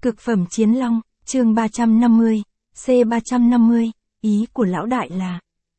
Cực phẩm chiến long, chương 350, C350, ý của lão đại là.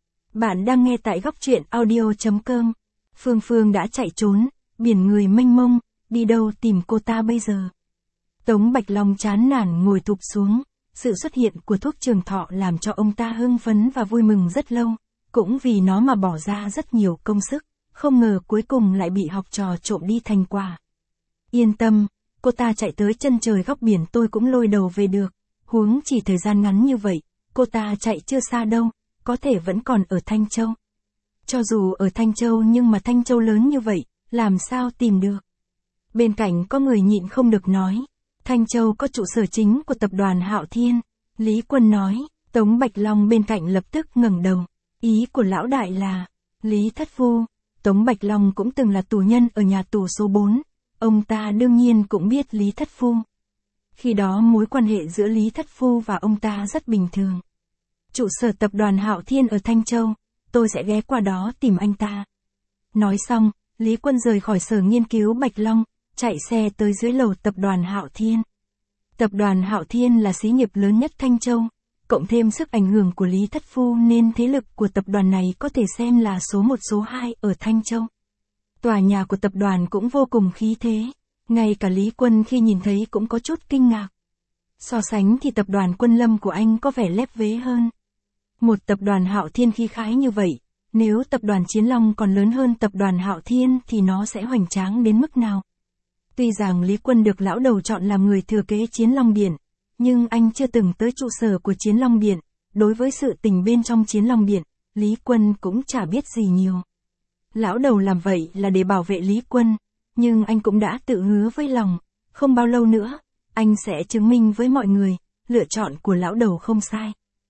Bạn đang nghe tại góc truyện audio.com. Phương Phương đã chạy trốn, biển người mênh mông, đi đâu tìm cô ta bây giờ? Tống Bạch Long chán nản ngồi thụp xuống, sự xuất hiện của thuốc trường thọ làm cho ông ta hưng phấn và vui mừng rất lâu, cũng vì nó mà bỏ ra rất nhiều công sức, không ngờ cuối cùng lại bị học trò trộm đi thành quả. Yên tâm, cô ta chạy tới chân trời góc biển tôi cũng lôi đầu về được, huống chỉ thời gian ngắn như vậy, cô ta chạy chưa xa đâu, có thể vẫn còn ở Thanh Châu. Cho dù ở Thanh Châu nhưng mà Thanh Châu lớn như vậy, làm sao tìm được? Bên cạnh có người nhịn không được nói, Thanh Châu có trụ sở chính của tập đoàn Hạo Thiên. Lý Quân nói, Tống Bạch Long bên cạnh lập tức ngẩng đầu, ý của lão đại là, Lý Thất Phu. Tống Bạch Long cũng từng là tù nhân ở nhà tù số 4, ông ta đương nhiên cũng biết Lý Thất Phu. Khi đó mối quan hệ giữa Lý Thất Phu và ông ta rất bình thường. Trụ sở tập đoàn Hạo Thiên ở Thanh Châu, tôi sẽ ghé qua đó tìm anh ta. Nói xong, Lý Quân rời khỏi sở nghiên cứu Bạch Long, chạy xe tới dưới lầu tập đoàn Hạo Thiên. Tập đoàn Hạo Thiên là xí nghiệp lớn nhất Thanh Châu, cộng thêm sức ảnh hưởng của Lý Thất Phu nên thế lực của tập đoàn này có thể xem là số 1 số 2 ở Thanh Châu. Tòa nhà của tập đoàn cũng vô cùng khí thế, ngay cả Lý Quân khi nhìn thấy cũng có chút kinh ngạc. So sánh thì tập đoàn Quân Lâm của anh có vẻ lép vế hơn. Một tập đoàn Hạo Thiên khí khái như vậy, nếu tập đoàn Chiến Long còn lớn hơn tập đoàn Hạo Thiên thì nó sẽ hoành tráng đến mức nào? Tuy rằng Lý Quân được lão đầu chọn làm người thừa kế Chiến Long Điện, nhưng anh chưa từng tới trụ sở của Chiến Long Điện, đối với sự tình bên trong Chiến Long Điện, Lý Quân cũng chả biết gì nhiều. Lão đầu làm vậy là để bảo vệ Lý Quân, nhưng anh cũng đã tự hứa với lòng, không bao lâu nữa, anh sẽ chứng minh với mọi người, lựa chọn của lão đầu không sai.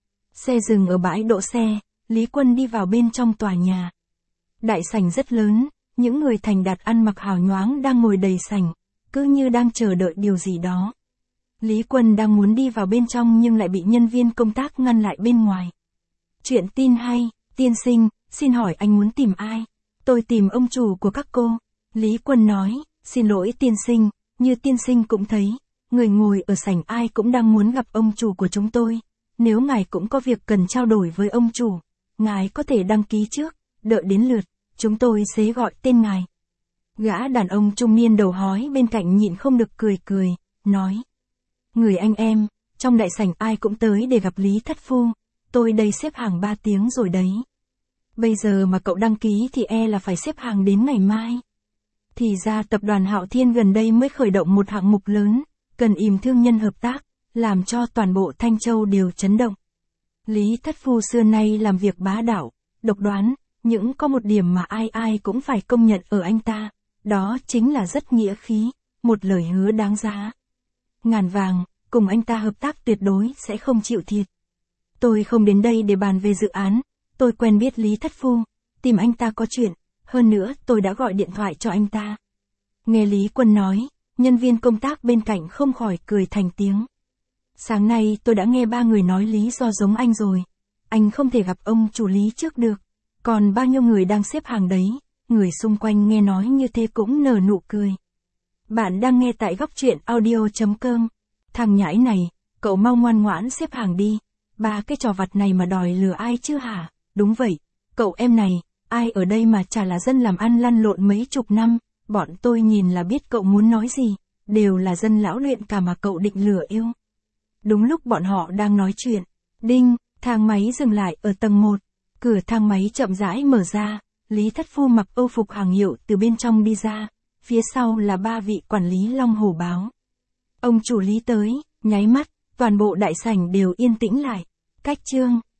Xe dừng ở bãi đỗ xe, Lý Quân đi vào bên trong tòa nhà. Đại sảnh rất lớn, những người thành đạt ăn mặc hào nhoáng đang ngồi đầy sảnh, cứ như đang chờ đợi điều gì đó. Lý Quân đang muốn đi vào bên trong nhưng lại bị nhân viên công tác ngăn lại bên ngoài. Chuyện tin hay, tiên sinh, xin hỏi anh muốn tìm ai? Tôi tìm ông chủ của các cô. Lý Quân nói, xin lỗi tiên sinh, như tiên sinh cũng thấy, người ngồi ở sảnh ai cũng đang muốn gặp ông chủ của chúng tôi. Nếu ngài cũng có việc cần trao đổi với ông chủ, ngài có thể đăng ký trước, đợi đến lượt, chúng tôi sẽ gọi tên ngài. Gã đàn ông trung niên đầu hói bên cạnh nhịn không được cười, nói. Người anh em, trong đại sảnh ai cũng tới để gặp Lý Thất Phu, tôi đây xếp hàng 3 tiếng rồi đấy. Bây giờ mà cậu đăng ký thì là phải xếp hàng đến ngày mai. Thì ra tập đoàn Hạo Thiên gần đây mới khởi động một hạng mục lớn, cần ìm thương nhân hợp tác, làm cho toàn bộ Thanh Châu đều chấn động. Lý Thất Phu xưa nay làm việc bá đạo, độc đoán, nhưng có một điểm mà ai cũng phải công nhận ở anh ta, đó chính là rất nghĩa khí, một lời hứa đáng giá. Ngàn vàng, cùng anh ta hợp tác tuyệt đối sẽ không chịu thiệt. Tôi không đến đây để bàn về dự án, tôi quen biết Lý Thất Phu, tìm anh ta có chuyện, hơn nữa tôi đã gọi điện thoại cho anh ta. Nghe Lý Quân nói, nhân viên công tác bên cạnh không khỏi cười thành tiếng. Sáng nay tôi đã nghe 3 người nói lý do giống anh rồi, anh không thể gặp ông chủ Lý trước được, còn bao nhiêu người đang xếp hàng đấy, người xung quanh nghe nói như thế cũng nở nụ cười. Bạn đang nghe tại góc truyện audio.com. Thằng nhãi này, cậu mau ngoan ngoãn xếp hàng đi, 3 cái trò vặt này mà đòi lừa ai chứ hả? Đúng vậy, cậu em này, ai ở đây mà chả là dân làm ăn lăn lộn mấy chục năm, bọn tôi nhìn là biết cậu muốn nói gì, đều là dân lão luyện cả mà cậu định lừa yêu. Đúng lúc bọn họ đang nói chuyện, đinh, thang máy dừng lại ở tầng 1, cửa thang máy chậm rãi mở ra, Lý Thất Phu mặc âu phục hàng hiệu từ bên trong đi ra, phía sau là 3 vị quản lý Long Hổ Báo. Ông chủ Lý tới, nháy mắt, toàn bộ đại sảnh đều yên tĩnh lại. Cách chương